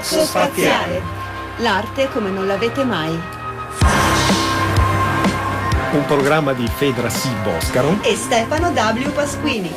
Coxo Spaziale. L'arte come non l'avete mai. Un programma di Fedra C. Boscaro e Stefano W. Pasquini.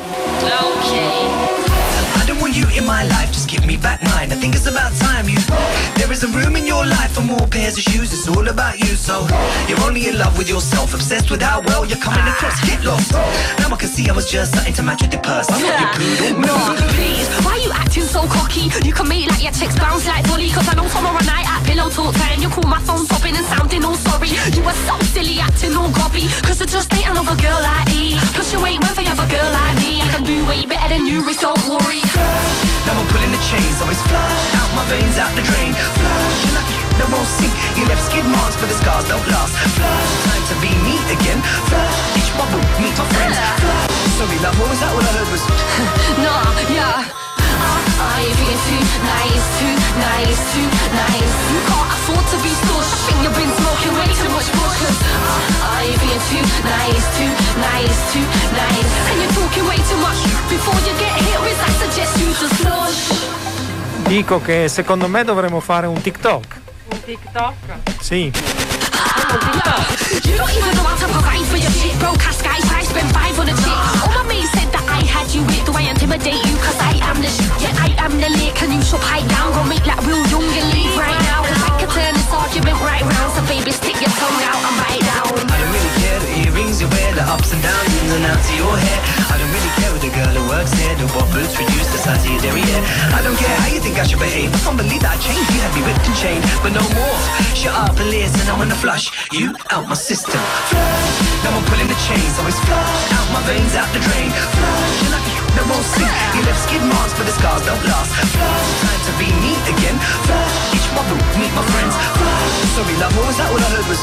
I don't want you in my life, just give me back mine. I think it's about time you. There isn't room in your life for more pairs of shoes. It's all about you, so you're only in love with yourself, obsessed with how well you're coming across. Get lost. Now I can see I was just starting to match with your purse. I'm not your poodle. No, please, why you acting so cocky? You can make like your chicks bounce like Dolly. Cause I know tomorrow night at pillow talk time you call my phone popping and sounding all sorry. You were so silly acting all gobby. Cause I just ain't another girl like me. Plus you ain't one for other girl like me. I can do way better than you, Rich, don't worry. Now I'm pulling the chains, always flush out my veins, out the drain. Flush, you're lucky, they won't sink. You left skid marks, but the scars don't last. Flush, time to be me again. Flush, each bubble, meet my friends. Flush, sorry love, what was that? All I heard was nah, yeah. Are you being too nice, too nice, too nice? You can't afford to be stush. I think you've been smoking way too much bush. Cause are you being too nice, too nice, too nice? And you're talking way too much. Before you get hit with, I suggest you just flush. Dico che secondo me dovremmo fare un TikTok. Un TikTok? Sì. You don't even know how to provide for your shit. Broke ass guys, I spent 5 on a chick. All my mates said that I had you with. Do I intimidate you? Cause I am the shit. Yeah, I am the lick. And you should pipe down. Go make like real young and leave right now. Cause I can turn this argument right round. So baby, stick your tongue out and bite down. I don't really care the earrings you wear, the ups and downs, ins and outs of your hair. I don't really care with the girl who works here, the what boots reduce the size of your derriere. I don't care how you think I should behave. I can't believe that I changed. You had me whipped and chained, but no more. Shut up and listen, I wanna flush you out my system. Flush, now I'm pulling the chains, always flush out my veins, out the drain. Flush, you're lucky, they won't sink. You left skid marks, but the scars don't last. Flush, time to be me again. Flush, each bubble, meet my friends. Flush, sorry love, what was that? All I heard was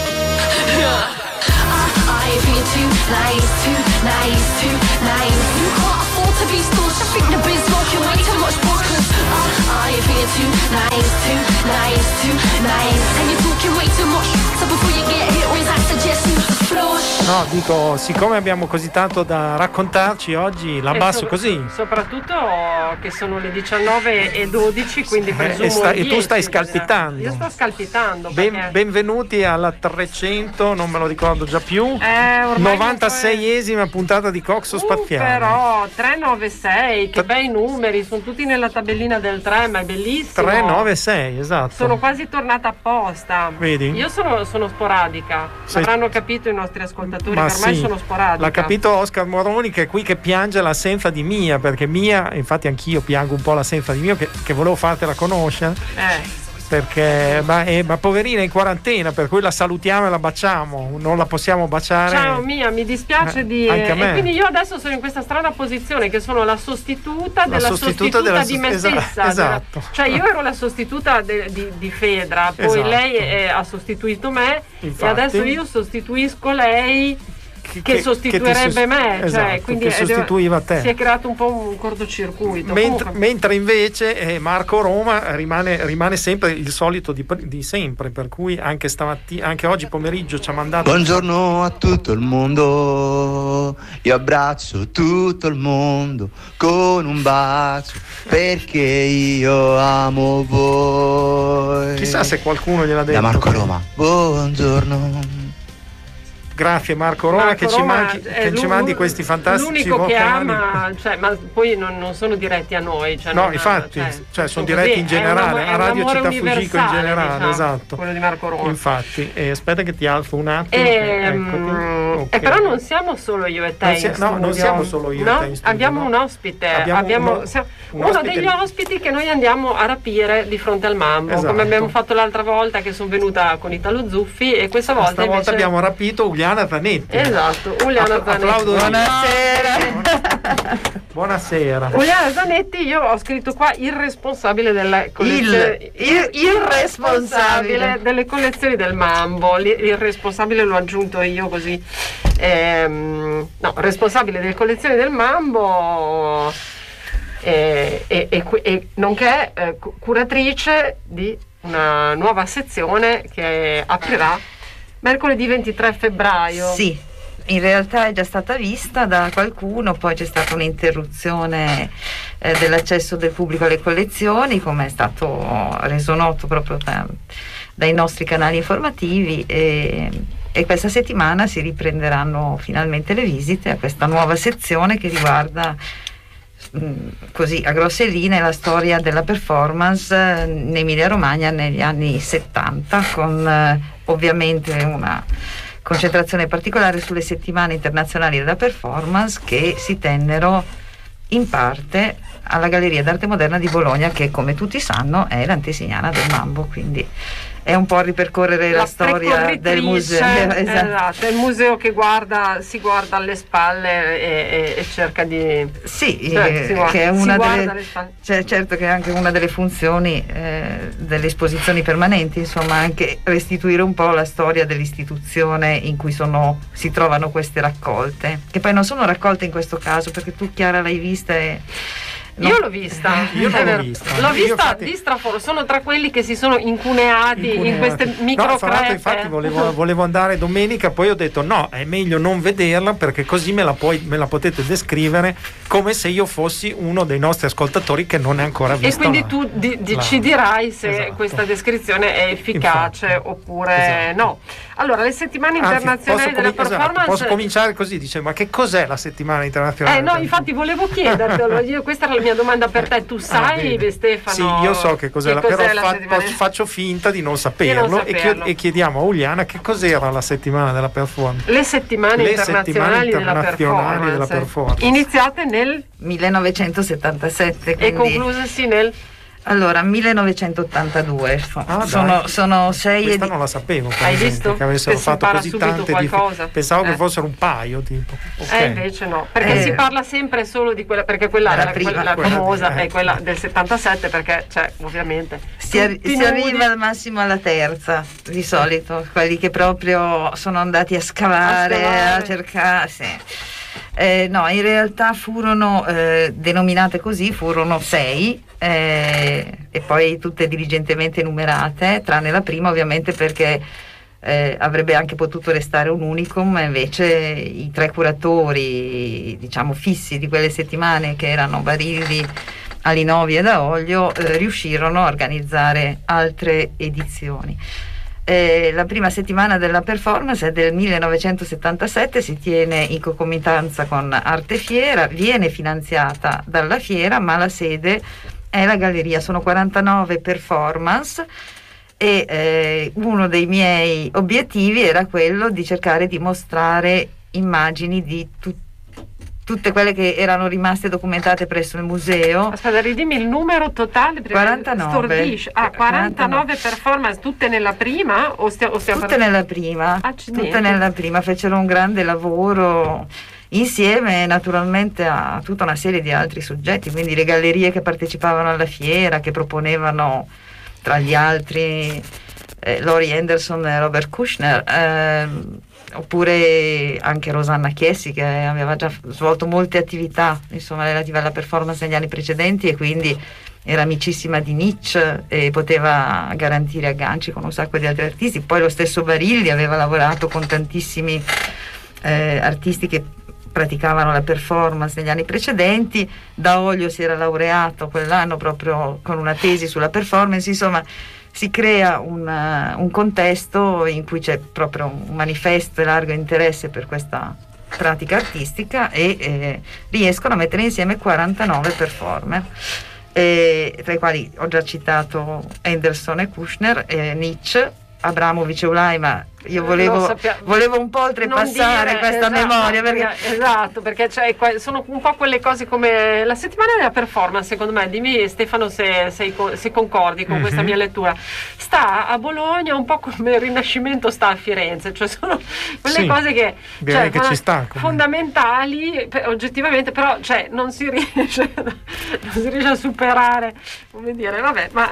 are you being too nice, too nice, too nice? You can't afford to be stush. I think you've been smoking way too much bush. Cause are you being too nice, too nice, too nice? And you're talking way too much. So before you get hit with, I suggest you just flush. No, dico, siccome abbiamo così tanto da raccontarci oggi, l'abbasso così. Soprattutto che sono le 19:12, quindi presumo e tu stai scalpitando. Io sto scalpitando. Benvenuti alla 300, non me lo ricordo già più. 96esima puntata di Coxo Spaziale. Però 396, che bei numeri, sono tutti nella tabellina del 3, ma è bellissimo. 396, esatto. Sono quasi tornata apposta. Vedi? Io sono sporadica. Avranno capito i nostri ascoltatori, ma per me sì, sono sporadica. L'ha capito Oscar Moroni, che è qui che piange l'assenza di Mia, perché Mia, infatti anch'io piango un po' l'assenza di Mia, che volevo fartela conoscere. Perché ma poverina è in quarantena, per cui la salutiamo e la baciamo, non la possiamo baciare. Ciao Mia, mi dispiace anche a me. E quindi io adesso sono in questa strana posizione che sono la sostituta della sostituta di me stessa. Esatto. Cioè io ero la sostituta di Fedra, poi esatto. Lei ha sostituito me. Infatti, e adesso io sostituisco lei che sostituirebbe me, esatto, cioè, quindi che sostituiva te. Si è creato un po' un cortocircuito. Mentre invece Marco Roma rimane sempre il solito di sempre, per cui anche stamattina, anche oggi pomeriggio ci ha mandato. Buongiorno a tutto il mondo, io abbraccio tutto il mondo con un bacio perché io amo voi. Chissà se qualcuno gliel'ha detto. Da Marco Roma. Buongiorno. Grazie Marco Roma, che ci mandi questi fantastici l'unico vocali. Che ama, cioè, ma poi non sono diretti a noi, cioè, no, infatti, sono diretti in generale, a Radio Città Fuggico in generale, diciamo, esatto. Quello di Marco Roma. Infatti, aspetta che ti alzo un attimo. Okay. Però non siamo solo io e te. Non siamo solo io e te in studio. Abbiamo un ospite. Abbiamo uno degli ospiti che noi andiamo a rapire di fronte al Mambo, esatto. Come abbiamo fatto l'altra volta che sono venuta con Italo Zuffi, e questa volta invece abbiamo rapito Uliana Zanetti. Esatto, Uliana Zanetti. Buonasera. Uliana Zanetti, io ho scritto qua il responsabile della collezione. Il responsabile delle collezioni del Mambo. Il responsabile l'ho aggiunto io così. No, responsabile delle collezioni del Mambo. E nonché curatrice di una nuova sezione che aprirà mercoledì 23 febbraio. Sì, in realtà è già stata vista da qualcuno, poi c'è stata un'interruzione dell'accesso del pubblico alle collezioni, come è stato reso noto proprio dai nostri canali informativi, e questa settimana si riprenderanno finalmente le visite a questa nuova sezione che riguarda così a grosse linee la storia della performance in Emilia Romagna negli anni 70, con ovviamente una concentrazione particolare sulle settimane internazionali della performance che si tennero in parte alla Galleria d'Arte Moderna di Bologna, che come tutti sanno è l'antesignana del Mambo, quindi è un po' ripercorrere la storia del museo. Esatto, è il museo che si guarda alle spalle e cerca di... Sì, che è una delle... certo che è anche una delle funzioni delle esposizioni permanenti, insomma, anche restituire un po' la storia dell'istituzione in cui si trovano queste raccolte, che poi non sono raccolte in questo caso, perché tu, Chiara, l'hai vista e... No. Io l'ho vista, l'ho vista di straforo, sono tra quelli che si sono incuneati in queste microcrepe. Infatti volevo andare domenica, poi ho detto no, è meglio non vederla, perché così me la potete descrivere come se io fossi uno dei nostri ascoltatori che non è ancora visto. E quindi tu ci dirai se questa descrizione è efficace oppure no. Allora, le settimane internazionali della performance... posso cominciare così, dice, ma che cos'è la settimana internazionale? No, infatti volevo chiedertelo, questa era la mia domanda per te, tu sai, Stefano? Sì, io so che cos'è, però faccio finta di non saperlo, e chiediamo a Uliana che cos'era la settimana della performance. Le settimane internazionali della performance, iniziate nel 1977 e conclusesi nel... Allora, 1982. Sono 6 Questa non la sapevo. Hai visto? Che avessero fatto così tante pensavo che fossero un paio, tipo. Invece no, perché si parla sempre solo di quella, perché quella la famosa è quella del 77, perché ovviamente si arriva al massimo alla terza di solito, quelli che proprio sono andati a scavare. A cercare. Sì. No, in realtà furono denominate così, furono 6 e poi tutte diligentemente numerate, tranne la prima ovviamente, perché avrebbe anche potuto restare un unicum, ma invece i 3 curatori, diciamo, fissi di quelle settimane, che erano Barilli, Alinovi e Daolio, riuscirono a organizzare altre edizioni. La prima settimana della performance è del 1977, si tiene in concomitanza con Arte Fiera, viene finanziata dalla fiera, ma la sede è la galleria. Sono 49 performance e uno dei miei obiettivi era quello di cercare di mostrare immagini di tutte quelle che erano rimaste documentate presso il museo. Aspetta, ridimmi il numero totale. 49. 49 performance, tutte nella prima? Tutte nella prima. Tutte nella prima, fecero un grande lavoro insieme naturalmente a tutta una serie di altri soggetti, quindi le gallerie che partecipavano alla fiera, che proponevano tra gli altri Laurie Henderson e Robert Kushner, oppure anche Rosanna Chiesi, che aveva già svolto molte attività, insomma, relative alla performance negli anni precedenti, e quindi era amicissima di Nietzsche e poteva garantire agganci con un sacco di altri artisti. Poi lo stesso Barilli aveva lavorato con tantissimi artisti che praticavano la performance negli anni precedenti. Daolio si era laureato quell'anno proprio con una tesi sulla performance. Insomma, si crea un contesto in cui c'è proprio un manifesto e largo interesse per questa pratica artistica, e riescono a mettere insieme 49 performer, tra i quali ho già citato Henderson e Kushner, Nietzsche, Abramovic e Ulaima. Io volevo un po' oltrepassare questa memoria, perché sono un po' quelle cose come la settimana della performance. Secondo me, dimmi Stefano se concordi con questa mia lettura, sta a Bologna un po' come il Rinascimento sta a Firenze, cioè sono quelle cose che ci sta, fondamentali oggettivamente, però non si riesce a superare, come dire, vabbè, ma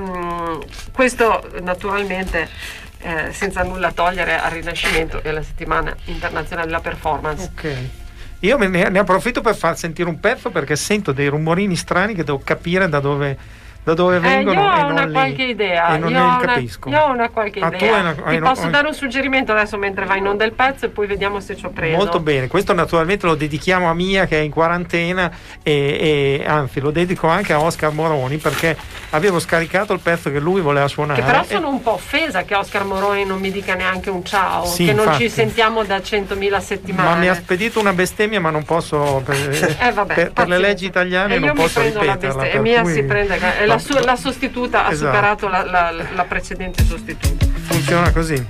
questo naturalmente senza nulla togliere al Rinascimento e alla settimana internazionale della performance. Ok, io ne approfitto per far sentire un pezzo, perché sento dei rumorini strani che devo capire da dove da dove vengono. Io ho e una non qualche idea. E non ne capisco. Io ho una qualche idea. Ti posso dare un suggerimento adesso mentre vai in onda il pezzo e poi vediamo se ci ho preso. Molto bene, questo naturalmente lo dedichiamo a Mia che è in quarantena e anzi lo dedico anche a Oscar Moroni perché avevo scaricato il pezzo che lui voleva suonare. Che però sono un po' offesa che Oscar Moroni non mi dica neanche un ciao, sì, che infatti. non ci sentiamo da 100.000 settimane. Ma mi ha spedito una bestemmia, ma non posso per le leggi italiane non posso ripeterla. E Mia si prende la sostituta ha superato la precedente sostituta. Funziona così.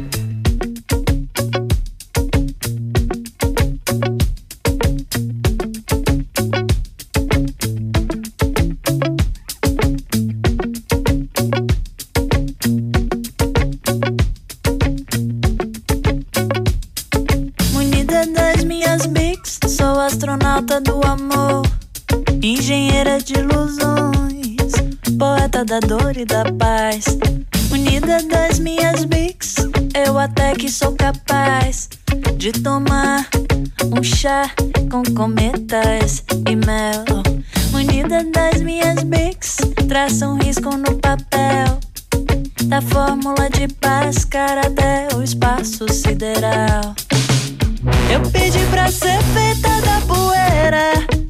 Munida das minhas bics, sou astronauta do amor, engenheira de ilusões, poeta da dor e da paz. Munida das minhas bics, eu até que sou capaz de tomar um chá com cometas e mel. Munida das minhas bics, traça um risco no papel da fórmula de Bhaskara até o espaço sideral. Eu pedi pra ser feita da poeira,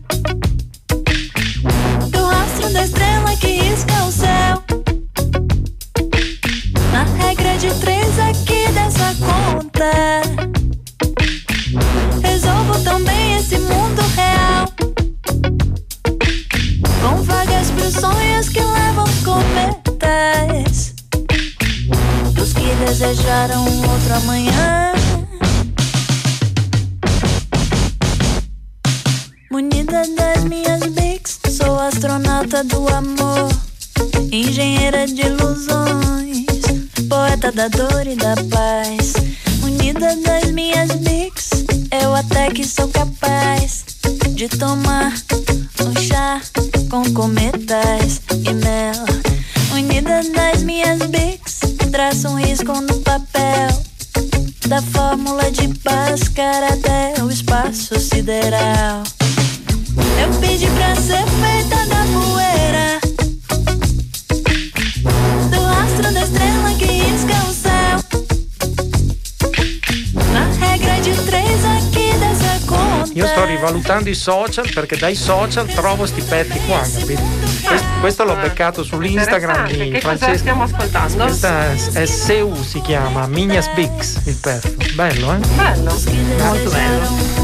do rastro da estrela que risca o céu. Na regra de 3 aqui dessa conta, resolvo também esse mundo real, com vagas pros sonhos que levam cometas, dos que desejaram um outro amanhã. Munida das minhas bics, sou astronauta do amor, engenheira de ilusões, poeta da dor e da paz. Munida das minhas bics, eu até que sou capaz de tomar um chá com cometas e mel. Munida das minhas bics, traço um risco no papel da fórmula de Bhaskara até o espaço sideral. Eu pedi pra ser feita da poeira, do rastro da estrela que risca o céu. Na regra di 3 aqui dessa conta. Io sto rivalutando i social perché dai social trovo sti pezzi qua, capito? Questo l'ho beccato sull'Instagram di che Francesco. cosa stiamo ascoltando? Questa è Seu, si chiama Minhas Bics il pezzo. Bello, eh? Bello, molto bello.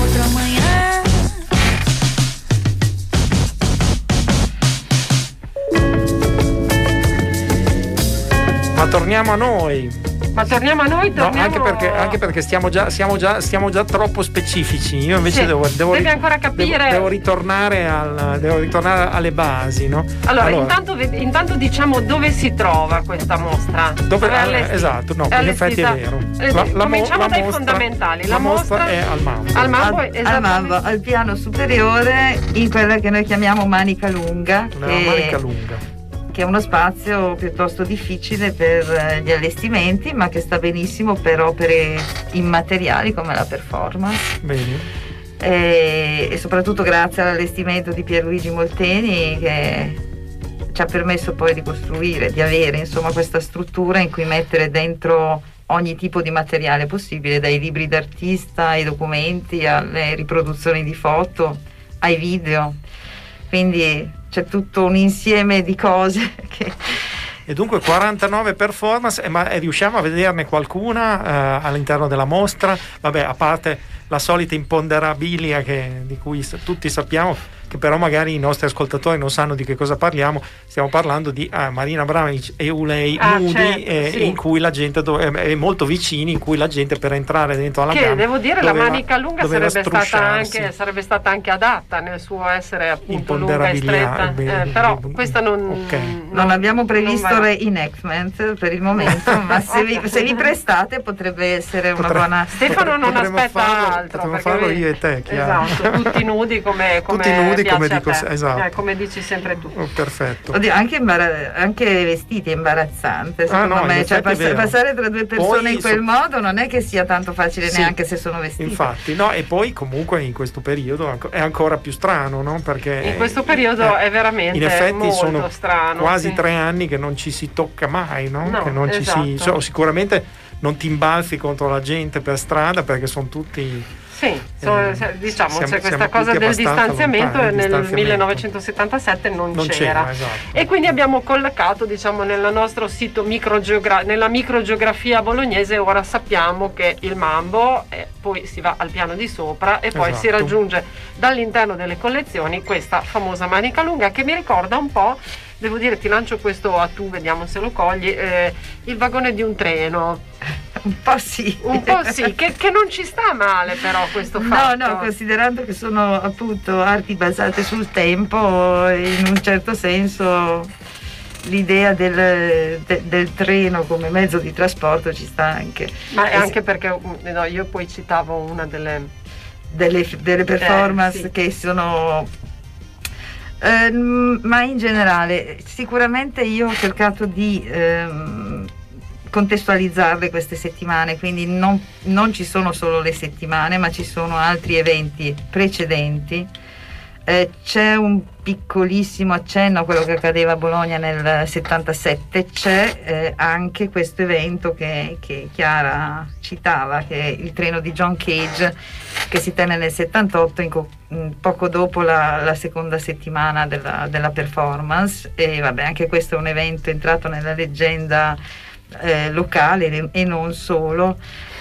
Ma torniamo a noi. No, anche perché siamo già troppo specifici. Io invece devi ancora capire. Devo ritornare alle basi, no? Allora. Intanto diciamo dove si trova questa mostra. Esatto, no, in effetti è vero. Cominciamo dai fondamentali. La mostra è al Mambo. Al Mambo, al piano superiore, in quella che noi chiamiamo Manica Lunga. Manica Lunga. Che è uno spazio piuttosto difficile per gli allestimenti, ma che sta benissimo per opere immateriali come la performance. Bene. E soprattutto grazie all'allestimento di Pierluigi Molteni, che ci ha permesso poi di costruire, di avere insomma questa struttura in cui mettere dentro ogni tipo di materiale possibile, dai libri d'artista ai documenti, alle riproduzioni di foto, ai video. Quindi c'è tutto un insieme di cose che... E dunque 49 performance, ma riusciamo a vederne qualcuna all'interno della mostra? Vabbè, a parte la solita imponderabilia di cui tutti sappiamo, che però magari i nostri ascoltatori non sanno di che cosa parliamo. Stiamo parlando di Marina Abramović e Ulei nudi, sì. In cui la gente è molto vicini, in cui la gente per entrare dentro alla gamma, devo dire, la Manica Lunga sarebbe stata anche adatta nel suo essere appunto lunga e stretta, però questa non abbiamo previsto reenactment per il momento, ma se vi prestate potrebbe essere una buona. Stefano non aspetta l'altro. Potremmo farlo io e te, Chiara. Esatto, tutti nudi come tutti nudi, come dico, esatto. Come dici sempre tu. Perfetto. Oddio, anche vestiti è imbarazzante, secondo me. Cioè, passare tra due persone poi, in quel modo non è che sia tanto facile, neanche se sono vestiti. Infatti, no, e poi comunque in questo periodo è ancora più strano, no? Perché in questo periodo è veramente in effetti molto sono strano, quasi 3 anni che non ci si tocca mai, no? No, che non esatto. ci si, sicuramente non ti imbalzi contro la gente per strada perché sono tutti. Sì, diciamo c'è questa cosa del distanziamento e nel 1977 non c'era. Esatto. E quindi abbiamo collocato, diciamo, nel nostro sito nella microgeografia bolognese. Ora sappiamo che il Mambo, poi si va al piano di sopra e poi si raggiunge dall'interno delle collezioni questa famosa manica lunga che mi ricorda un po'. Devo dire, ti lancio questo a tu, vediamo se lo cogli, il vagone di un treno. Un po' sì, che non ci sta male però questo fatto. No, considerando che sono appunto arti basate sul tempo, in un certo senso l'idea del treno come mezzo di trasporto ci sta anche. Ma è anche perché io poi citavo una delle performance che sono... ma in generale sicuramente io ho cercato di contestualizzarle queste settimane, quindi non ci sono solo le settimane, ma ci sono altri eventi precedenti. C'è un piccolissimo accenno a quello che accadeva a Bologna nel 77, c'è anche questo evento che Chiara citava, che è il treno di John Cage, che si tenne nel 78, poco dopo la seconda settimana della performance, e vabbè, anche questo è un evento entrato nella leggenda locale e non solo.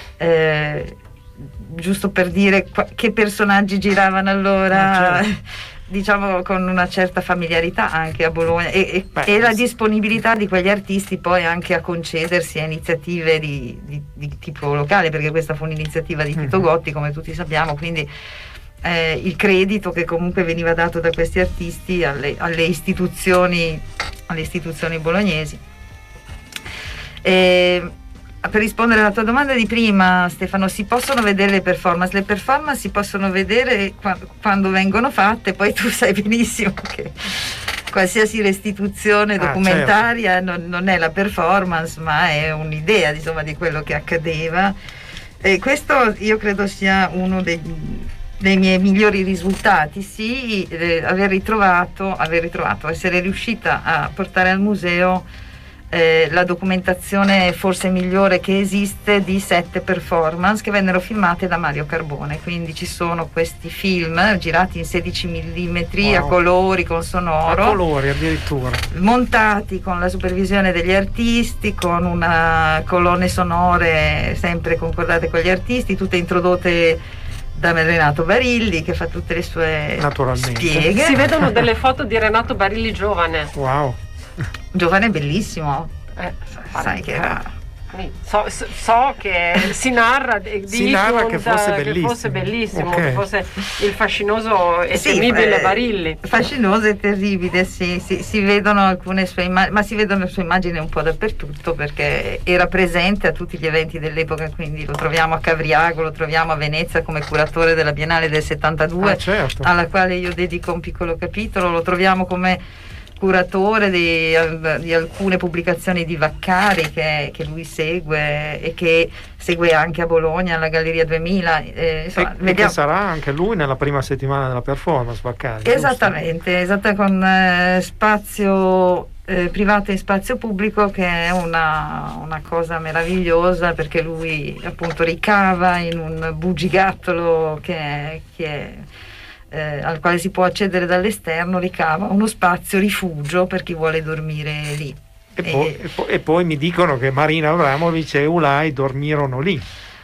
Giusto per dire che personaggi giravano allora, diciamo con una certa familiarità anche a Bologna e la disponibilità di quegli artisti poi anche a concedersi a iniziative di tipo locale, perché questa fu un'iniziativa di Tito Gotti, come tutti sappiamo, quindi il credito che comunque veniva dato da questi artisti alle istituzioni bolognesi. Per rispondere alla tua domanda di prima, Stefano, si possono vedere le performance? Le performance si possono vedere quando vengono fatte, poi tu sai benissimo che qualsiasi restituzione documentaria non è la performance, ma è un'idea, insomma, di quello che accadeva. E questo io credo sia uno dei miei migliori risultati, sì, aver ritrovato, essere riuscita a portare al museo la documentazione forse migliore che esiste di 7 performance che vennero filmate da Mario Carbone. Quindi ci sono questi film girati in 16 mm a colori, con sonoro, a colori addirittura, montati con la supervisione degli artisti, con una colonne sonore sempre concordate con gli artisti, tutte introdotte da Renato Barilli, che fa tutte le sue spieghe. Si vedono delle foto di Renato Barilli giovane. Wow. Giovane bellissimo, sai che era. So che si narra che fosse bellissimo, okay, che fosse il fascinoso e temibile Barilli. Fascinoso e terribile, sì, si vedono alcune sue immagini, ma si vedono le sue immagini un po' dappertutto, perché era presente a tutti gli eventi dell'epoca, quindi lo troviamo a Cavriago, lo troviamo a Venezia come curatore della Biennale del 72, certo, alla quale io dedico un piccolo capitolo, lo troviamo come curatore di alcune pubblicazioni di Vaccari che lui segue e che segue anche a Bologna alla Galleria 2000, insomma, e che sarà anche lui nella prima settimana della performance Vaccari, esattamente con spazio privato e spazio pubblico, che è una cosa meravigliosa, perché lui appunto ricava in un bugigattolo che è al quale si può accedere dall'esterno, ricava uno spazio rifugio per chi vuole dormire lì. E poi mi dicono che Marina Abramovic e Ulay dormirono lì.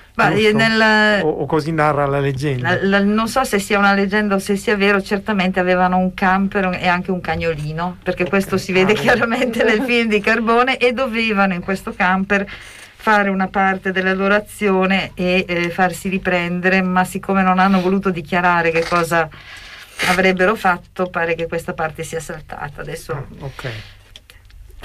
O così narra la leggenda. Non so se sia una leggenda o se sia vero, certamente avevano un camper e anche un cagnolino, perché questo si vede chiaramente nel film di Carbone, e dovevano in questo camper fare una parte della loro azione e farsi riprendere, ma siccome non hanno voluto dichiarare che cosa avrebbero fatto, pare che questa parte sia saltata adesso.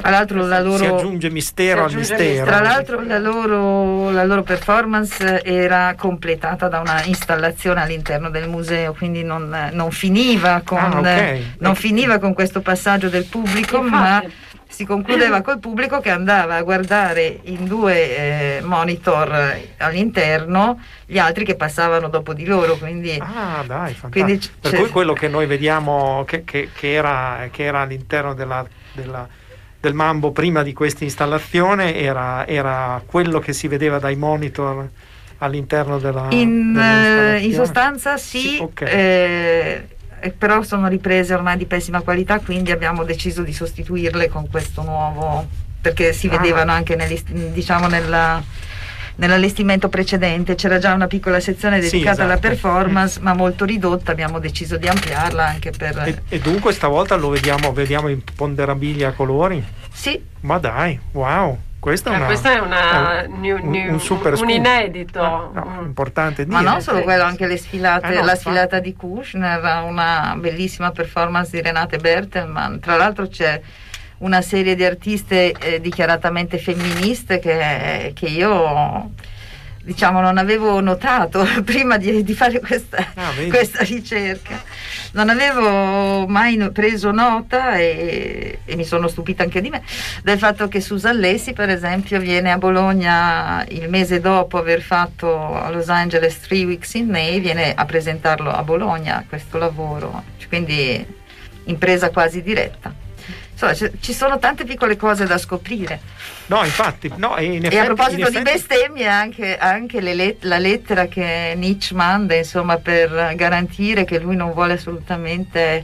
Tra l'altro si aggiunge mistero al mistero. Tra l'altro la loro performance era completata da una installazione all'interno del museo, quindi non finiva con questo passaggio del pubblico. Infatti, ma si concludeva col pubblico che andava a guardare in 2 monitor all'interno gli altri che passavano dopo di loro, quindi dai, fantastico. Per cui quello che noi vediamo che era all'interno del Mambo prima di questa installazione era quello che si vedeva dai monitor all'interno in sostanza sì, okay. Però sono riprese ormai di pessima qualità, quindi abbiamo deciso di sostituirle con questo nuovo, perché si vedevano anche nell'allestimento precedente c'era già una piccola sezione dedicata alla performance, ma molto ridotta. Abbiamo deciso di ampliarla anche per e dunque stavolta lo vediamo in ponderabilia a colori? Sì. Ma dai, wow, questa è un super un inedito importante dire. Ma non solo quello, anche le sfilate, la sfilata di Kushner, una bellissima performance di Renate Bertelmann. Tra l'altro c'è una serie di artiste dichiaratamente femministe che io non avevo notato prima di fare questa ricerca. Non avevo mai preso nota e mi sono stupita anche di me del fatto che Susan Lacy, per esempio, viene a Bologna il mese dopo aver fatto a Los Angeles 3 Weeks in May, viene a presentarlo a Bologna questo lavoro, quindi impresa quasi diretta. Ci sono tante piccole cose da scoprire. No, infatti. No, e a proposito di bestemmie, anche la lettera che Nietzsche manda, insomma, per garantire che lui non vuole assolutamente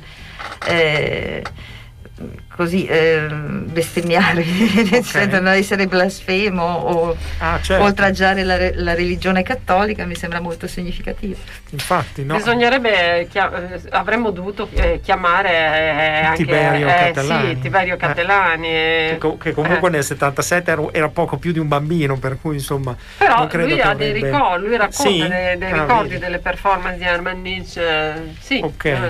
bestemmiare, non essere blasfemo o oltraggiare la religione cattolica, mi sembra molto significativo. Infatti, no. Bisognerebbe avremmo dovuto chiamare anche Tiberio Catellani, che comunque nel 77 era poco più di un bambino, per cui insomma. Però non credo lui ha dei ricordi, lui racconta dei ricordi delle performance di Hermann Nietzsche. Sì. Ok.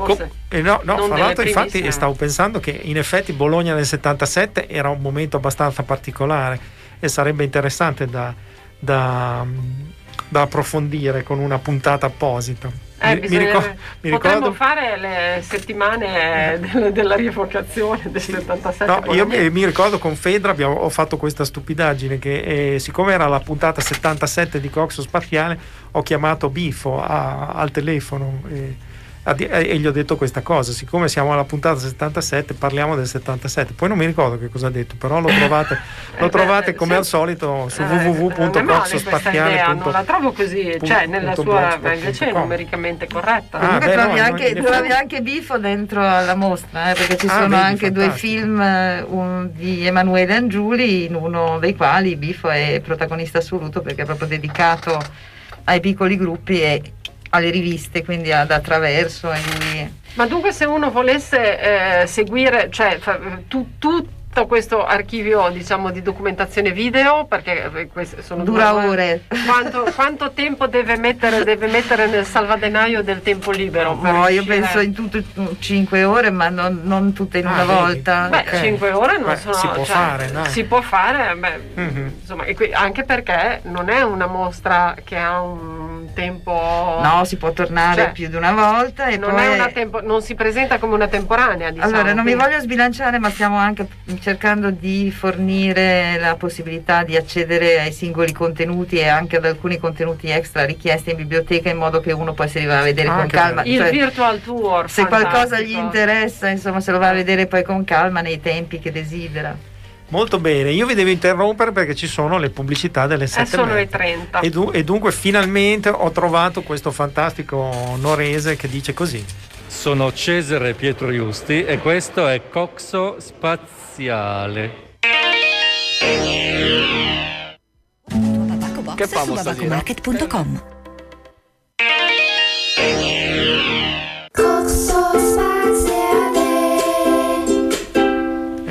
Fra l'altro infatti stavo pensando che in effetti Bologna nel 77 era un momento abbastanza particolare e sarebbe interessante da approfondire con una puntata apposita. Potremmo fare le settimane della rievocazione del 77. Io mi ricordo con Fedra ho fatto questa stupidaggine che siccome era la puntata 77 di Coxo Spaziale, ho chiamato Bifo al telefono e gli ho detto questa cosa: siccome siamo alla puntata 77 parliamo del 77. Poi non mi ricordo che cosa ha detto, però lo trovate come al solito su www.coxospaziale.com. Non la trovo così, nella sua invece è numericamente corretta. Comunque trovi anche Bifo dentro alla mostra, perché ci sono anche due film di Emanuele Angiuli, in uno dei quali Bifo è protagonista assoluto, perché è proprio dedicato ai piccoli gruppi e alle riviste, quindi ad Attraverso. Ma dunque, se uno volesse seguire tutto questo archivio, diciamo, di documentazione video, perché sono dura ore, quanto tempo deve mettere nel salvadenaio del tempo libero? Io penso in tutto 5 ore, ma non tutte in una volta. 5 ore non sono, si può fare, dai. Si può fare, insomma, anche perché non è una mostra che ha un tempo. No, si può tornare più di una volta e non si presenta come una temporanea, diciamo. Allora, non mi voglio sbilanciare, ma stiamo anche cercando di fornire la possibilità di accedere ai singoli contenuti e anche ad alcuni contenuti extra richiesti in biblioteca, in modo che uno poi si va a vedere con calma. Il virtual tour, se qualcosa gli interessa, insomma, se lo va a vedere poi con calma nei tempi che desidera. Molto bene, io vi devo interrompere perché ci sono le pubblicità delle 7:30. Sono le 30. E dunque finalmente ho trovato questo fantastico norese che dice così: sono Cesare Pietro Iusti e questo è Coxo Spaziale. Che famo stasera? Babacomarket.com.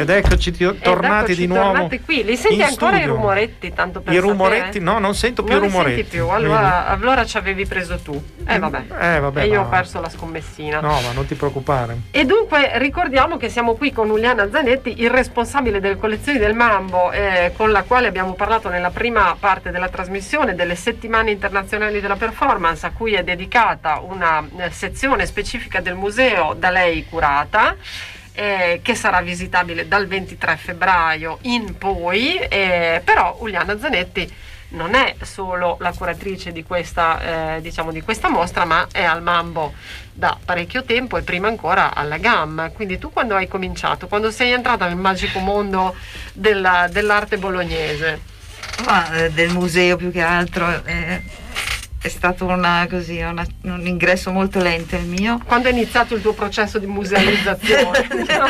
Ed eccoci tornati di nuovo. Tornati qui. Li senti ancora studio. I rumoretti? Tanto per I rumoretti? sapere? No, non sento più non rumoretti. Non senti più, allora ci avevi preso tu. Vabbè. E io ho perso la scommessina. No, ma non ti preoccupare. E dunque ricordiamo che siamo qui con Uliana Zanetti, il responsabile delle collezioni del Mambo, con la quale abbiamo parlato nella prima parte della trasmissione delle settimane internazionali della performance, a cui è dedicata una sezione specifica del museo da lei curata. Che sarà visitabile dal 23 febbraio in poi, però Uliana Zanetti non è solo la curatrice di questa, di questa mostra, ma è al Mambo da parecchio tempo e prima ancora alla GAM. Quindi tu quando hai cominciato, quando sei entrata nel magico mondo dell'arte bolognese? Del museo più che altro. È stato un ingresso molto lento il mio. Quando è iniziato il tuo processo di musealizzazione?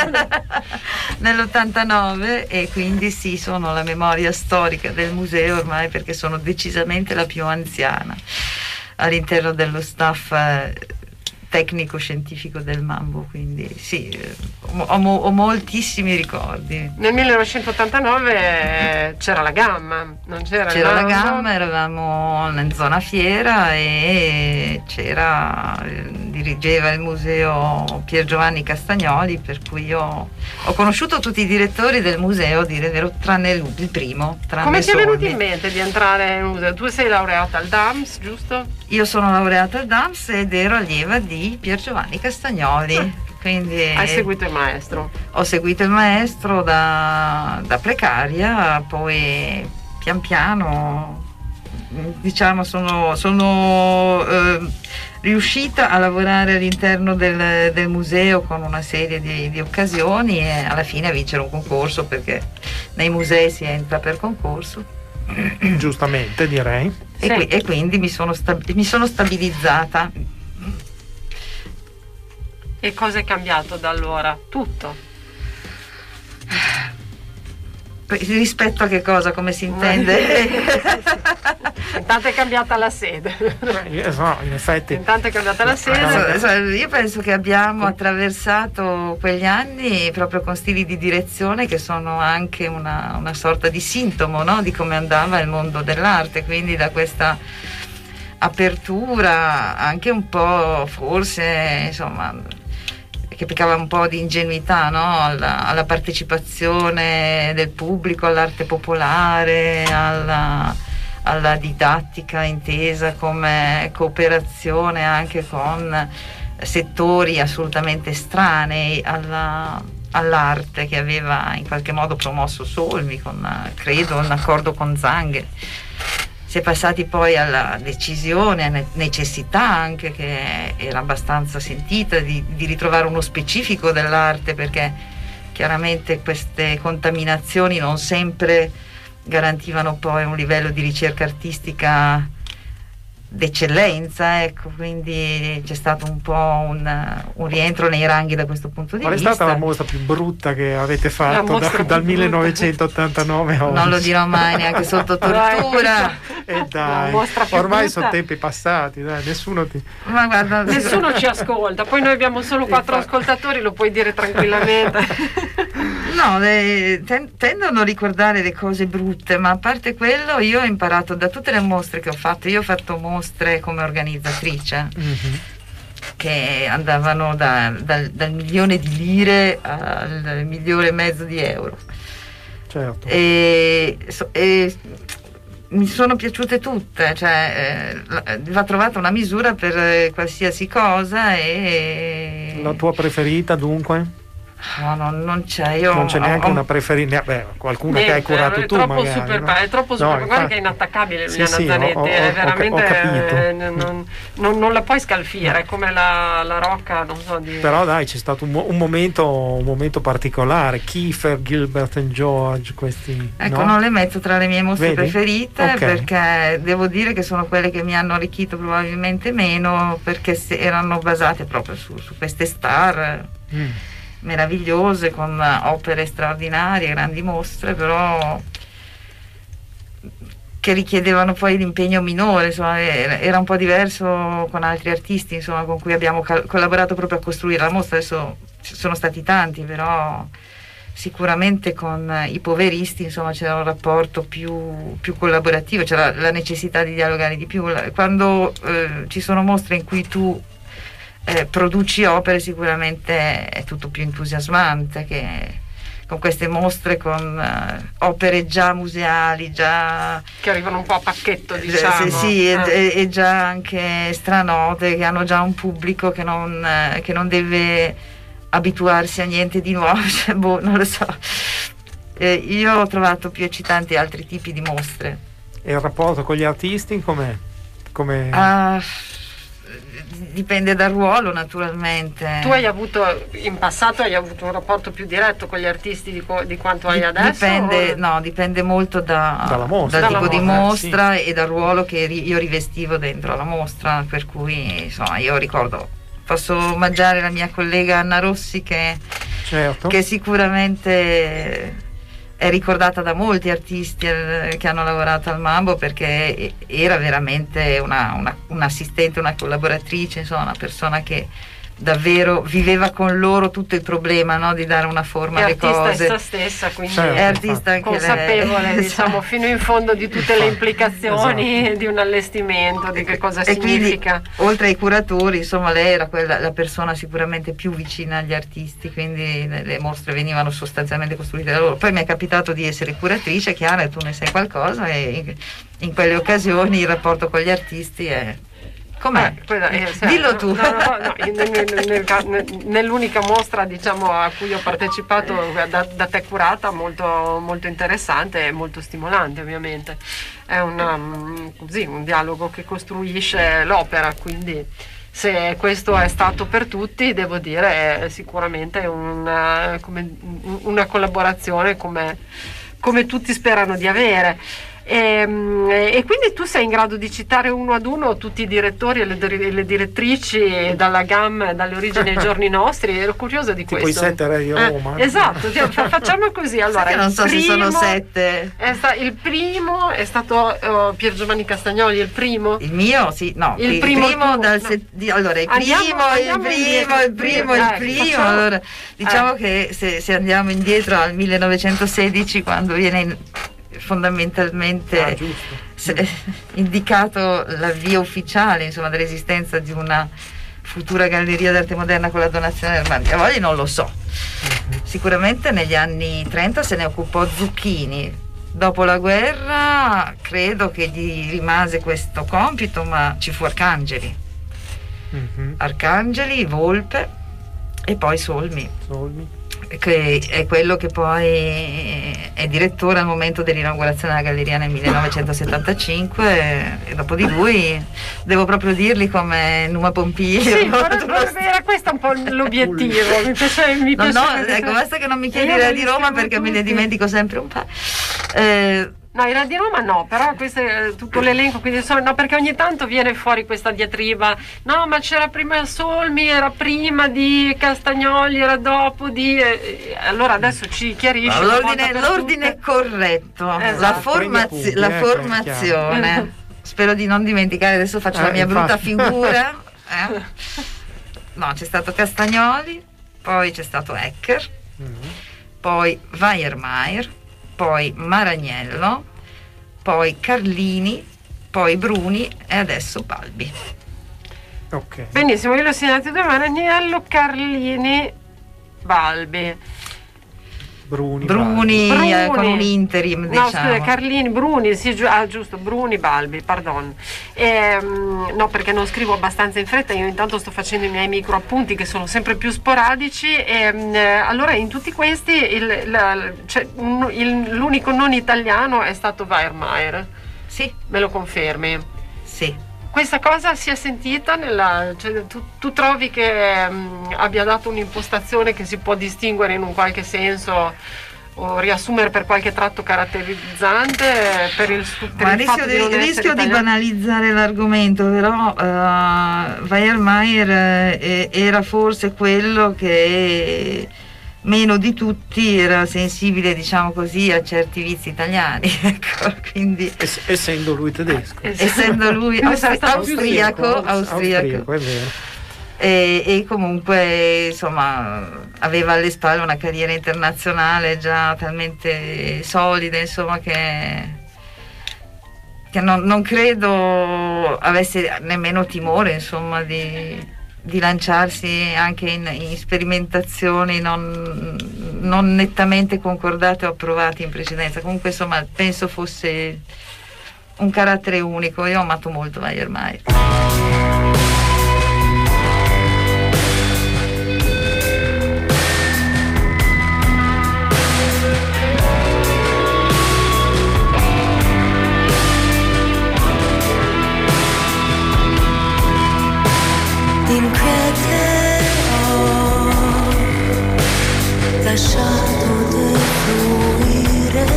Nell'89, e quindi sì, sono la memoria storica del museo ormai, perché sono decisamente la più anziana all'interno dello staff tecnico-scientifico del Mambo, quindi sì, ho moltissimi ricordi. Nel 1989 c'era la GAM, non c'era? C'era la GAM, eravamo in zona fiera e dirigeva il museo Pier Giovanni Castagnoli, per cui io ho conosciuto tutti i direttori del museo, a dire il vero, tranne il primo. Come ti è venuto in mente di entrare nel museo? Tu sei laureata al DAMS, giusto? Io sono laureata al DAMS ed ero allieva di Pier Giovanni Castagnoli. Quindi hai seguito il maestro? Ho seguito il maestro da precaria, poi pian piano sono riuscita a lavorare all'interno del museo con una serie di occasioni e alla fine a vincere un concorso, perché nei musei si entra per concorso. Giustamente, direi. E quindi mi sono stabilizzata. E cosa è cambiato da allora? Tutto. Rispetto a che cosa? Come si intende? Intanto è cambiata la sede. In effetti. Intanto è cambiata la sede. Io penso che abbiamo attraversato quegli anni proprio con stili di direzione che sono anche una sorta di sintomo, no? Di come andava il mondo dell'arte, quindi da questa apertura anche un po', forse, insomma, che peccava un po' di ingenuità, no? alla partecipazione del pubblico all'arte popolare, alla didattica intesa come cooperazione anche con settori assolutamente estranei all'arte, che aveva in qualche modo promosso Solmi con, credo, un accordo con Zanghe. Si è passati poi alla decisione, necessità anche, che era abbastanza sentita, di ritrovare uno specifico dell'arte, perché chiaramente queste contaminazioni non sempre garantivano poi un livello di ricerca artistica d'eccellenza, ecco, quindi c'è stato un po' un rientro nei ranghi da questo punto di vista. Qual è stata la mostra più brutta che avete fatto dal 1989 a oggi? Non lo dirò mai, neanche sotto tortura. Dai, ormai sono tempi passati, dai, nessuno ci ascolta, poi noi abbiamo solo 4 ascoltatori, lo puoi dire tranquillamente. No, tendo a non ricordare le cose brutte, ma a parte quello io ho imparato da tutte le mostre che ho fatto. Io ho fatto mostre come organizzatrice, che andavano dal milione di lire al 1,5 milioni di euro. Certo. E mi sono piaciute tutte, va trovata una misura per qualsiasi cosa. E la tua preferita dunque? No, non c'è. Non c'è neanche una preferita, qualcuna che hai curato tu magari. È troppo super, guarda che è inattaccabile Uliana Zanetti, è veramente non la puoi scalfire, è come la rocca, non so di... Però dai, c'è stato un momento particolare, Kiefer, Gilbert and George, questi. Ecco, non le metto tra le mie mostre preferite, perché devo dire che sono quelle che mi hanno arricchito probabilmente meno, perché erano basate proprio su queste star meravigliose, con opere straordinarie, grandi mostre, però che richiedevano poi l'impegno minore, insomma, era un po' diverso con altri artisti, insomma, con cui abbiamo collaborato proprio a costruire la mostra. Adesso ci sono stati tanti, però sicuramente con i poveristi, insomma, c'era un rapporto più collaborativo, c'era la necessità di dialogare di più. Quando ci sono mostre in cui tu produci opere, sicuramente è tutto più entusiasmante che con queste mostre, con opere già museali, già che arrivano un po' a pacchetto, diciamo. Sì, e già anche stranote, che hanno già un pubblico che non deve abituarsi a niente di nuovo, cioè, non lo so. Io ho trovato più eccitanti altri tipi di mostre. E il rapporto con gli artisti com'è? Dipende dal ruolo, naturalmente. Tu in passato hai avuto un rapporto più diretto con gli artisti di quanto hai adesso? Dipende molto dal tipo di mostra, sì, e dal ruolo che io rivestivo dentro la mostra, per cui insomma io ricordo, posso omaggiare la mia collega Anna Rossi che sicuramente è ricordata da molti artisti che hanno lavorato al Mambo, perché era veramente un assistente, una collaboratrice, insomma una persona che davvero viveva con loro tutto il problema, no? Di dare una forma alle cose. È artista stessa, quindi è artista anche consapevole, lei. Diciamo, fino in fondo di tutte le implicazioni di un allestimento, di che cosa significa. Quindi, oltre ai curatori, insomma, lei era la persona sicuramente più vicina agli artisti, quindi le mostre venivano sostanzialmente costruite da loro. Poi mi è capitato di essere curatrice, Chiara, tu ne sai qualcosa, e in quelle occasioni il rapporto con gli artisti è... Com'è? Dillo tu. Nell'unica mostra, diciamo, a cui ho partecipato da te curata, molto, molto interessante e molto stimolante, ovviamente. È un dialogo che costruisce l'opera, quindi se questo è stato per tutti, devo dire è sicuramente una collaborazione come tutti sperano di avere. E quindi tu sei in grado di citare uno ad uno tutti i direttori e le direttrici dalla GAM, dalle origini ai giorni nostri. Ero curiosa di questo. Tipo i 7 re di Roma. Esatto, facciamo così. Allora, non so se sono 7. Il primo è stato Pier Giovanni Castagnoli, il primo? Il mio, sì, no. Il primo allora, il primo. Allora, diciamo che se andiamo indietro al 1916, quando viene fondamentalmente indicato l'avvio ufficiale, insomma, dell'esistenza di una futura galleria d'arte moderna con la donazione del Mangiavoglia, non lo so. Sicuramente negli anni 30 se ne occupò Zucchini. Dopo la guerra credo che gli rimase questo compito, ma ci fu Arcangeli, Volpe e poi Solmi, che è quello che poi è direttore al momento dell'inaugurazione della galleria nel 1975, e dopo di lui devo proprio dirli come Numa Pompilio. Sì, era questo un po' l'obiettivo. mi piace. Ecco, basta che non mi chiedi di Roma, perché me ne dimentico sempre un po'. No, i re di Roma no, però questo è tutto l'elenco, quindi perché ogni tanto viene fuori questa diatriba, no, ma c'era prima Solmi, era prima di Castagnoli, era dopo di... allora adesso ci chiarisci. L'ordine è corretto, esatto. La formazione. Spero di non dimenticare, adesso faccio la mia brutta figura. No, c'è stato Castagnoli, poi c'è stato Hecker, poi Weiermeier, poi Maragnello, poi Carlini, poi Bruni e adesso Balbi. Ok. Benissimo, io l'ho segnato due: Maragnello, Carlini, Balbi. Bruni con un interim, diciamo. No, scusa, Carlini, Bruni, sì, giusto, Bruni, Balbi, pardon. No, perché non scrivo abbastanza in fretta, io intanto sto facendo i miei micro appunti che sono sempre più sporadici, allora in tutti questi l'unico non italiano è stato Weiermeier. Sì. Me lo confermi? Sì. Questa cosa si è sentita tu trovi che abbia dato un'impostazione che si può distinguere in un qualche senso o riassumere per qualche tratto caratterizzante rischio di banalizzare l'argomento, però Weiermeier era forse quello che meno di tutti era sensibile, diciamo così, a certi vizi italiani, ecco, quindi essendo lui tedesco, essendo lui austriaco, è vero. e comunque insomma aveva alle spalle una carriera internazionale già talmente solida, insomma, che non credo avesse nemmeno timore, insomma, di lanciarsi anche in sperimentazioni non nettamente concordate o approvate in precedenza. Comunque insomma penso fosse un carattere unico. Io ho amato molto Meier Meyer. Lasciato defluire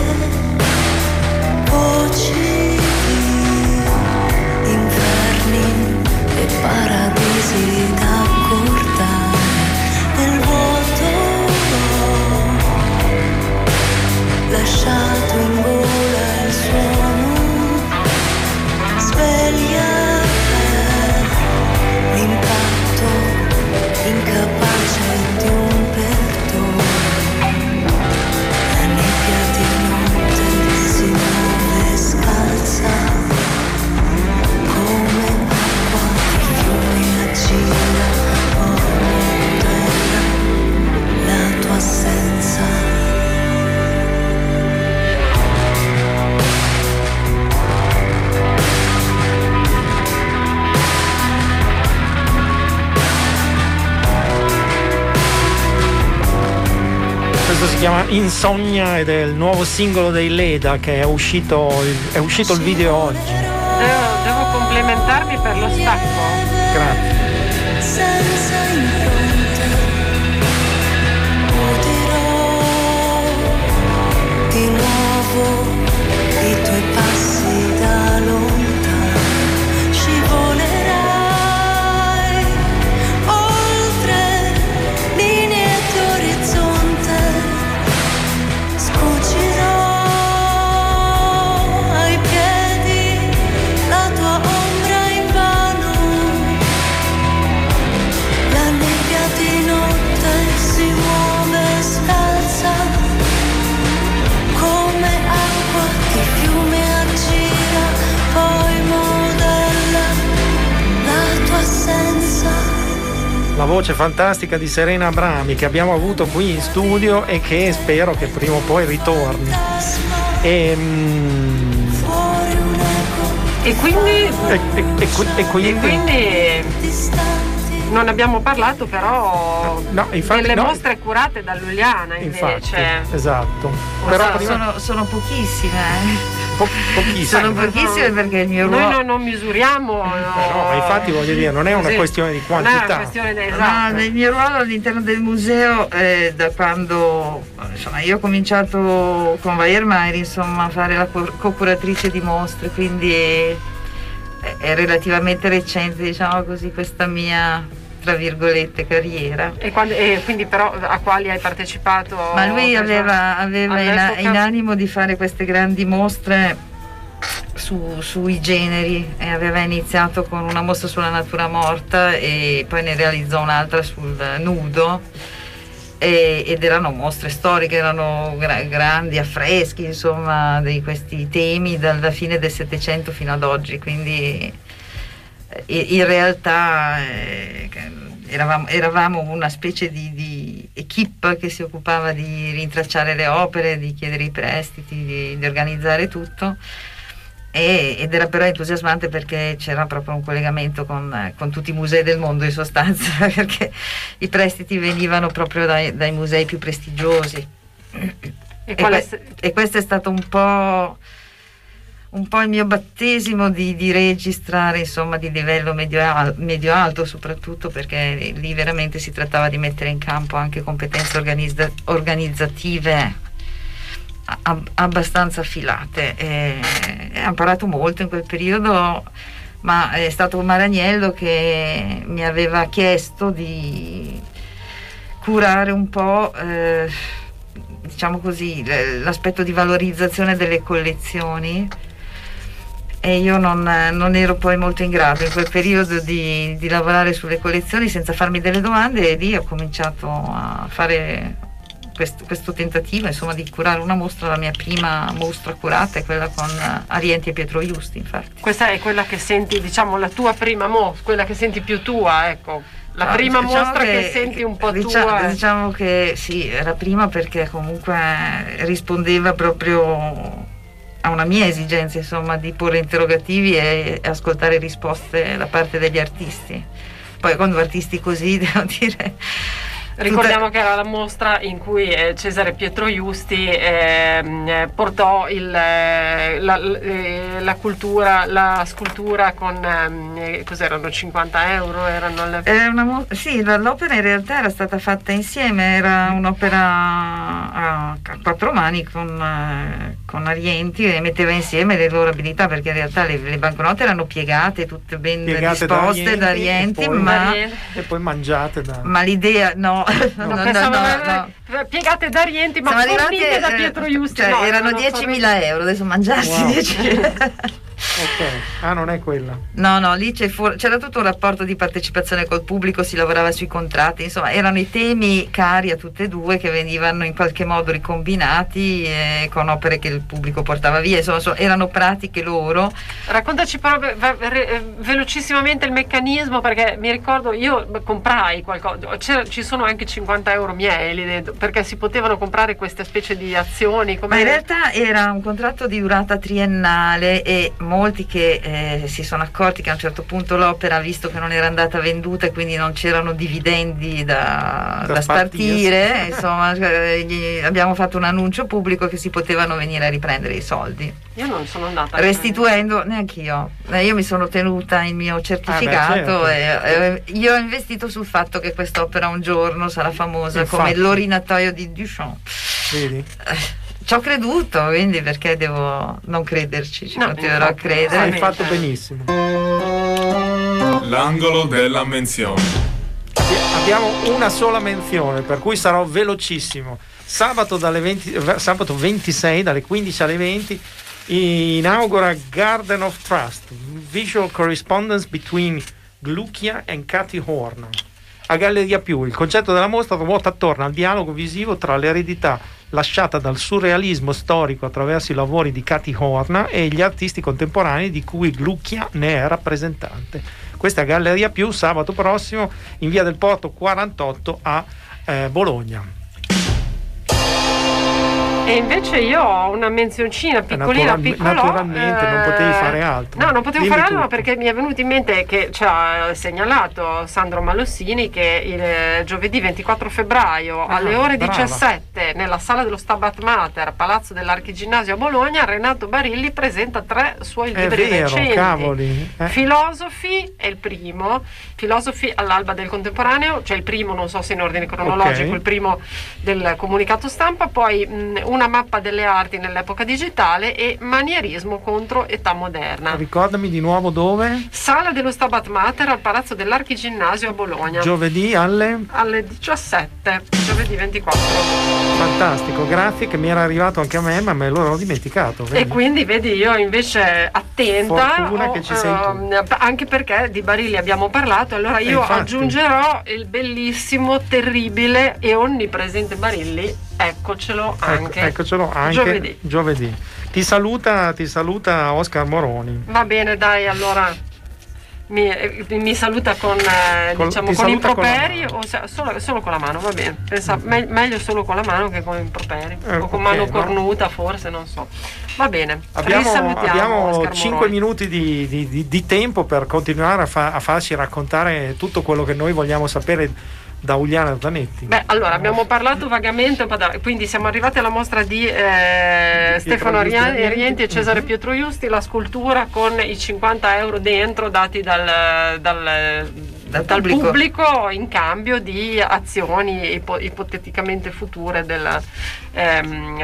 voci di inferni e paradisi da accordare nel vuoto. Lasciato in gola il suono, sveglia l'impatto incapace di un perdono. La nebbia di notte si muove scalza come acqua di fiume aggira, modella la tua assenza. Questo si chiama Insomnia ed è il nuovo singolo dei Leda che è uscito il video oggi. Devo complimentarmi per lo stacco. Grazie. Senza impronte udirò di nuovo i tuoi passi da lontano, scivolerai oltre linee d'orizzonte, sfuggirò ai piedi la tua ombra invano. La nebbia di notte si muove scalza come acqua di fiume aggira, poi modella la tua assenza. La voce fantastica di Serena Abrami che abbiamo avuto qui in studio e che spero che prima o poi ritorni. E quindi non abbiamo parlato però delle no. mostre curate da Luliana invece. Infatti, esatto. Però sono pochissime. Sono pochissime perché il mio ruolo. Noi non misuriamo. Però infatti voglio dire, non è una questione di quantità. Non è una questione esatto. No, il mio ruolo all'interno del museo da quando insomma io ho cominciato con Meier Meyer, insomma, a fare la co-curatrice di mostre, quindi è relativamente recente, diciamo così, questa mia tra virgolette carriera. E quindi però a quali hai partecipato? Ma lui aveva in animo di fare queste grandi mostre sui generi, e aveva iniziato con una mostra sulla natura morta e poi ne realizzò un'altra sul nudo, ed erano mostre storiche, erano grandi affreschi, insomma, di questi temi dalla fine del Settecento fino ad oggi, quindi in realtà eravamo una specie di equipe che si occupava di rintracciare le opere, di chiedere i prestiti, di organizzare tutto, ed era però entusiasmante perché c'era proprio un collegamento con tutti i musei del mondo, in sostanza, perché i prestiti venivano proprio dai musei più prestigiosi, e questo è stato un po' il mio battesimo di registrare, insomma, di livello medio-alto, soprattutto perché lì veramente si trattava di mettere in campo anche competenze organizzative abbastanza affilate, e ho imparato molto in quel periodo, ma è stato Maragnello che mi aveva chiesto di curare un po' diciamo così l'aspetto di valorizzazione delle collezioni, e io non ero poi molto in grado in quel periodo di lavorare sulle collezioni senza farmi delle domande, e lì ho cominciato a fare questo tentativo, insomma, di curare una mostra. La mia prima mostra curata è quella con Arienti e Pietro Justi, infatti. Questa è quella che senti, diciamo, la tua prima mostra, quella che senti più tua, ecco. La prima mostra che senti un po' tua. Diciamo che sì, era prima perché comunque rispondeva proprio a una mia esigenza, insomma, di porre interrogativi e ascoltare risposte da parte degli artisti. Poi quando artisti così, devo dire... Ricordiamo che era la mostra in cui Cesare Pietro Justi portò la scultura con cos'erano, 50 euro? Sì, l'opera in realtà era stata fatta insieme, era un'opera a quattro mani con Arienti, e metteva insieme le loro abilità, perché in realtà le banconote erano piegate, tutte ben disposte da Arienti, e poi mangiate ma l'idea no. Piegate da Arienti, ma fornite da Pietro Justi. Cioè, erano 10.000 euro, adesso mangiarsi 10.000. Ok, non è quella. No, lì c'era tutto un rapporto di partecipazione col pubblico, si lavorava sui contratti, insomma erano i temi cari a tutte e due che venivano in qualche modo ricombinati con opere che il pubblico portava via, insomma erano pratiche loro. Raccontaci però velocissimamente il meccanismo, perché mi ricordo io comprai qualcosa, ci sono anche 50 euro miei lì dentro, perché si potevano comprare queste specie di azioni. Ma in realtà era un contratto di durata triennale, e molti che si sono accorti che a un certo punto l'opera, visto che non era andata venduta e quindi non c'erano dividendi da spartire, insomma, abbiamo fatto un annuncio pubblico che si potevano venire a riprendere i soldi. Io non sono andata restituendo, neanch'io. Io mi sono tenuta il mio certificato, e io ho investito sul fatto che quest'opera un giorno sarà famosa come l'orinatoio di Duchamp. Vedi? Ci ho creduto, quindi perché devo non crederci? Continuerò a credere. Hai fatto benissimo. L'angolo della menzione. Abbiamo una sola menzione, per cui sarò velocissimo. Sabato 26 dalle 15 alle 20 inaugura Garden of Trust, Visual Correspondence Between Gluckia and Cathy Horner. A Galleria Più il concetto della mostra ruota attorno al dialogo visivo tra l'eredità lasciata dal surrealismo storico attraverso i lavori di Cathy Horner e gli artisti contemporanei di cui Gluckia ne è rappresentante. Questa è Galleria Più, sabato prossimo in via del Porto 48 a Bologna. E invece io ho una menzioncina piccolina, naturalmente non potevi fare altro. No, non potevo fare altro perché mi è venuto in mente che ci ha segnalato Sandro Malossini che il giovedì 24 febbraio alle ore 17 nella sala dello Stabat Mater, Palazzo dell'Archiginnasio a Bologna, Renato Barilli presenta 3 suoi libri recenti. Cavoli. Filosofi è il primo, Filosofi all'alba del contemporaneo, cioè il primo, non so se in ordine cronologico, il primo del comunicato stampa, poi una mappa delle arti nell'epoca digitale e manierismo contro età moderna. Ricordami di nuovo dove? Sala dello Stabat Mater al Palazzo dell'Archiginnasio a Bologna. Giovedì alle 17, giovedì 24. Fantastico, grazie, che mi era arrivato anche a me, ma me lo ero dimenticato. Vedi? E quindi vedi, io invece attenta. Fortuna che ci sei tu. Anche perché di Barilli abbiamo parlato, allora io aggiungerò il bellissimo, terribile e onnipresente Barilli. Eccocelo anche giovedì. Ti saluta Oscar Moroni. Va bene, dai, allora mi saluta con improperi o solo con la mano, va bene. Meglio solo con la mano che con improperi o con mano cornuta, forse, non so. Va bene. Abbiamo 5 minuti di tempo per continuare a farci raccontare tutto quello che noi vogliamo sapere da Uliana Zanetti. Allora abbiamo parlato vagamente, quindi siamo arrivati alla mostra di Stefano Arienti e Cesare Pietro Justi, la scultura con i 50 euro dentro dati dal pubblico in cambio di azioni ipoteticamente future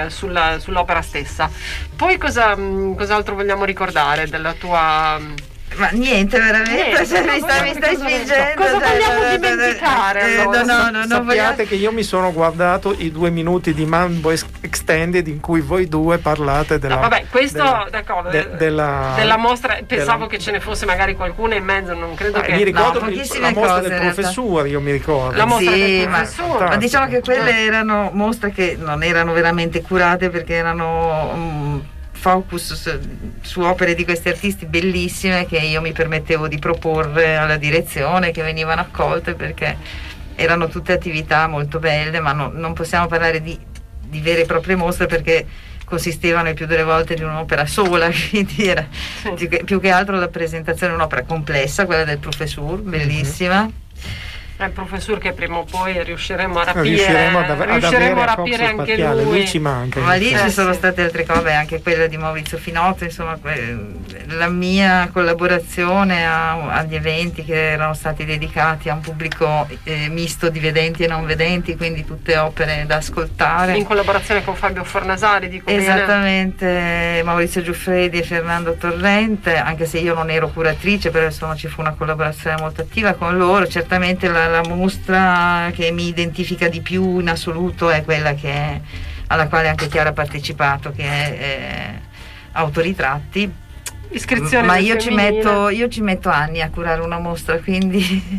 sull'opera stessa. Poi cos'altro vogliamo ricordare della tua Ma niente, veramente, mi stai spingendo. Cosa vogliamo dimenticare? No, sappiate che io mi sono guardato i 2 minuti di Mambo Extended in cui voi due parlate della... No, vabbè, questo d'accordo, della mostra, pensavo che ce ne fosse magari qualcuna in mezzo, non credo che... Mi ricordo la pochissime mostra cose, del professore, io mi ricordo. La mostra del sì, professore. ma diciamo che quelle erano mostre che non erano veramente curate, perché erano focus su opere di questi artisti bellissime che io mi permettevo di proporre alla direzione, che venivano accolte, perché erano tutte attività molto belle, ma non possiamo parlare di vere e proprie mostre, perché consistevano il più delle volte di un'opera sola, quindi era più che altro la presentazione di un'opera complessa, quella del professore, bellissima. È il professore che prima o poi riusciremo a rapire, riusciremo a rapire anche lui ci manca, ma lì ci sono state altre cose, anche quella di Maurizio Finotto, insomma la mia collaborazione agli eventi che erano stati dedicati a un pubblico misto di vedenti e non vedenti, quindi tutte opere da ascoltare, in collaborazione con Fabio Fornasari, dico esattamente, bene. Maurizio Giuffredi e Fernando Torrente, anche se io non ero curatrice, però insomma ci fu una collaborazione molto attiva con loro. Certamente la mostra che mi identifica di più in assoluto è quella alla quale anche Chiara ha partecipato, che è Autoritratti. Iscrizione ma io ci metto anni a curare una mostra, quindi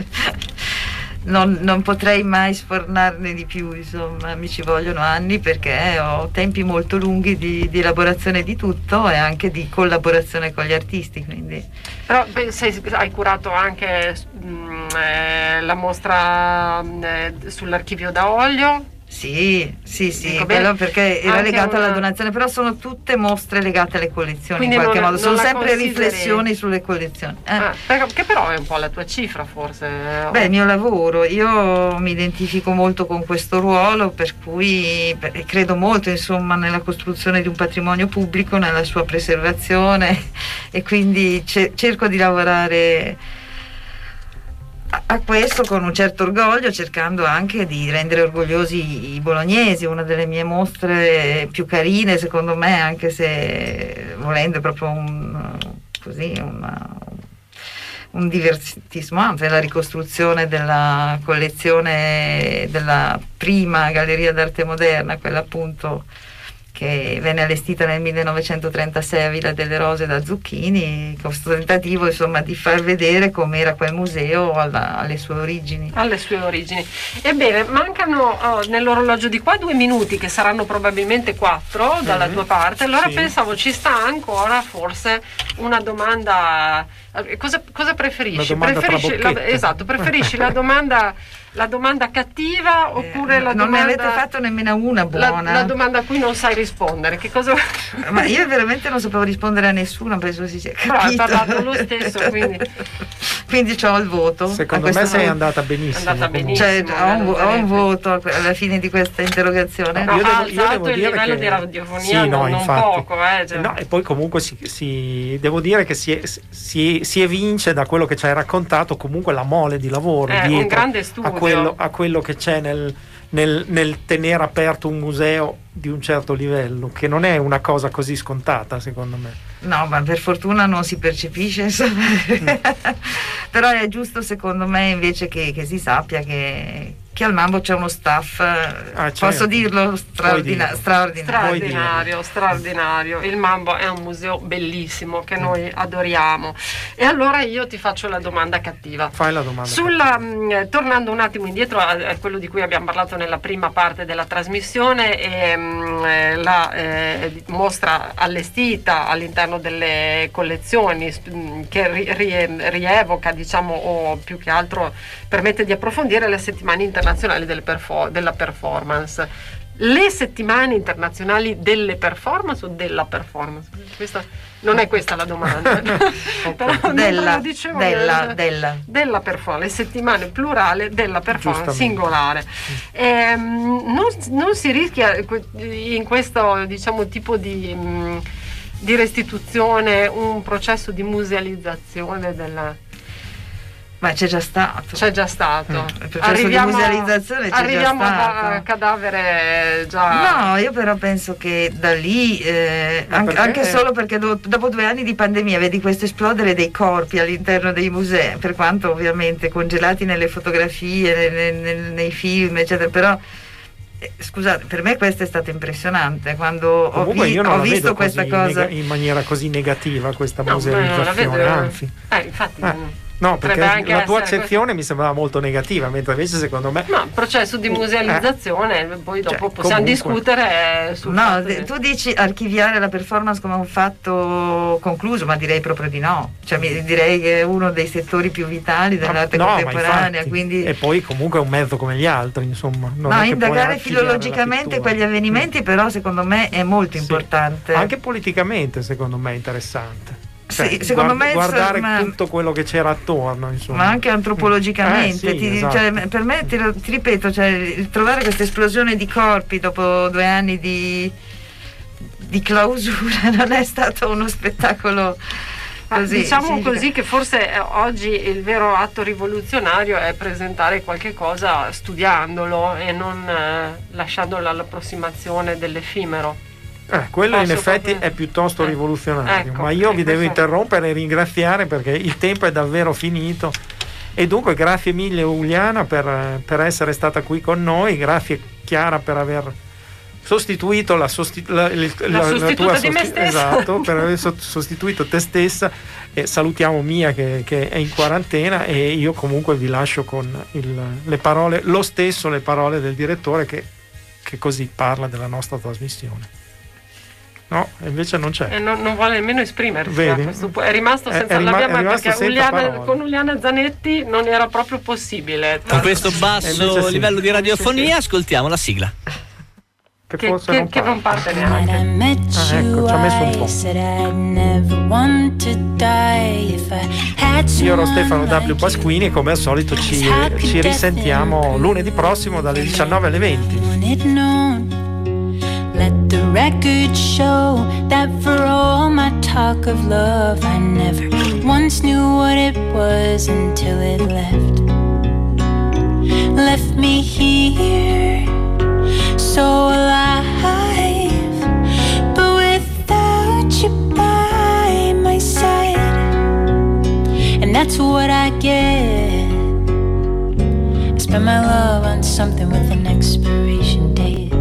non potrei mai sfornarne di più, insomma mi ci vogliono anni, perché ho tempi molto lunghi di elaborazione di tutto e anche di collaborazione con gli artisti, quindi. Però hai curato anche la mostra sull'archivio da olio? Sì, quello perché era legato alla donazione, però sono tutte mostre legate alle collezioni. Quindi in qualche modo sono sempre riflessioni sulle collezioni. Che però è un po' la tua cifra, forse. Beh, il mio lavoro, io mi identifico molto con questo ruolo, per cui credo molto insomma nella costruzione di un patrimonio pubblico, nella sua preservazione, e quindi cerco di lavorare a questo con un certo orgoglio, cercando anche di rendere orgogliosi i bolognesi. Una delle mie mostre più carine secondo me, anche se volendo proprio un divertismo, anzi la ricostruzione della collezione della prima Galleria d'Arte Moderna, quella appunto che venne allestita nel 1936 a Villa delle Rose da Zucchini, con questo tentativo insomma di far vedere com'era quel museo alle sue origini. Ebbene, mancano nell'orologio di qua 2 minuti, che saranno probabilmente 4 dalla tua parte, allora pensavo ci sta ancora forse una domanda. Cosa preferisci? Preferisci la domanda cattiva oppure la domanda... Non ne avete fatto nemmeno una buona. La domanda a cui non sai rispondere. Che cosa... Ma io veramente non sapevo rispondere a nessuno, penso si sia capito. Però hai parlato lo stesso, quindi c'ho il voto. Secondo me sei andata benissimo. Cioè, ho un voto alla fine di questa interrogazione. No, ha alzato il livello di radiofonia non poco. No, e poi comunque devo dire che si evince da quello che ci hai raccontato comunque la mole di lavoro dietro un grande studio a quello che c'è nel tenere aperto un museo di un certo livello, che non è una cosa così scontata secondo me. No, ma per fortuna non si percepisce, insomma. Però è giusto secondo me invece che si sappia che al Mambo c'è uno staff, posso dirlo, straordinario. Il Mambo è un museo bellissimo che noi adoriamo. E allora io ti faccio la domanda cattiva. Fai la domanda. Tornando un attimo indietro a quello di cui abbiamo parlato nella prima parte della trasmissione, la mostra allestita all'interno delle collezioni, che rievoca, diciamo, o più che altro permette di approfondire le settimane internazionali della performance. Le settimane internazionali delle performance o della performance? Non è questa la domanda. Però della performance, le settimane plurale della performance singolare. Non si rischia in questo, diciamo, tipo di restituzione un processo di musealizzazione della... Ma c'è già stato. Il processo di musealizzazione c'è arriviamo già stato. a cadavere già. No, io però penso che da lì, anche solo perché dopo 2 anni di pandemia vedi questo esplodere dei corpi all'interno dei musei, per quanto ovviamente congelati nelle fotografie, nei film, eccetera, però scusate, per me questo è stato impressionante quando ho visto questa cosa in maniera così negativa, questa musealizzazione, anzi. Infatti. No, perché la tua accezione mi sembrava molto negativa, mentre invece secondo me il processo di musealizzazione poi dopo possiamo discutere sul tu dici archiviare la performance come un fatto concluso, ma direi proprio di no, direi che è uno dei settori più vitali dell'arte contemporanea, infatti, quindi... e poi comunque è un mezzo come gli altri, insomma, indagare filologicamente quegli avvenimenti però secondo me è molto importante, anche politicamente secondo me è interessante. Secondo me guardare tutto quello che c'era attorno, insomma. Ma anche antropologicamente esatto. Per me ti ripeto, trovare questa esplosione di corpi dopo 2 anni di clausura non è stato uno spettacolo così, diciamo così, che forse oggi il vero atto rivoluzionario è presentare qualche cosa studiandolo e non lasciandolo all'approssimazione dell'effimero. Quello in effetti è piuttosto rivoluzionario, ma io vi devo interrompere e ringraziare perché il tempo è davvero finito, e dunque grazie mille Uliana per essere stata qui con noi, grazie Chiara per aver sostituito la tua di me stessa. Esatto, per aver sostituito te stessa, e salutiamo Mia che è in quarantena, e io comunque vi lascio con le parole del direttore che così parla della nostra trasmissione. No, invece non c'è. Non vuole nemmeno esprimersi. È rimasto senza perché con Uliana Zanetti non era proprio possibile. Con questo basso livello di radiofonia ascoltiamo la sigla. Che non parte neanche. Ecco, ci ha messo un po'. Io ero Stefano W. Pasquini e come al solito ci risentiamo lunedì prossimo dalle 19 alle 20. Let the record show that for all my talk of love, I never once knew what it was until it left me here, so alive, but without you by my side, and that's what I get. I spend my love on something with an expiration date.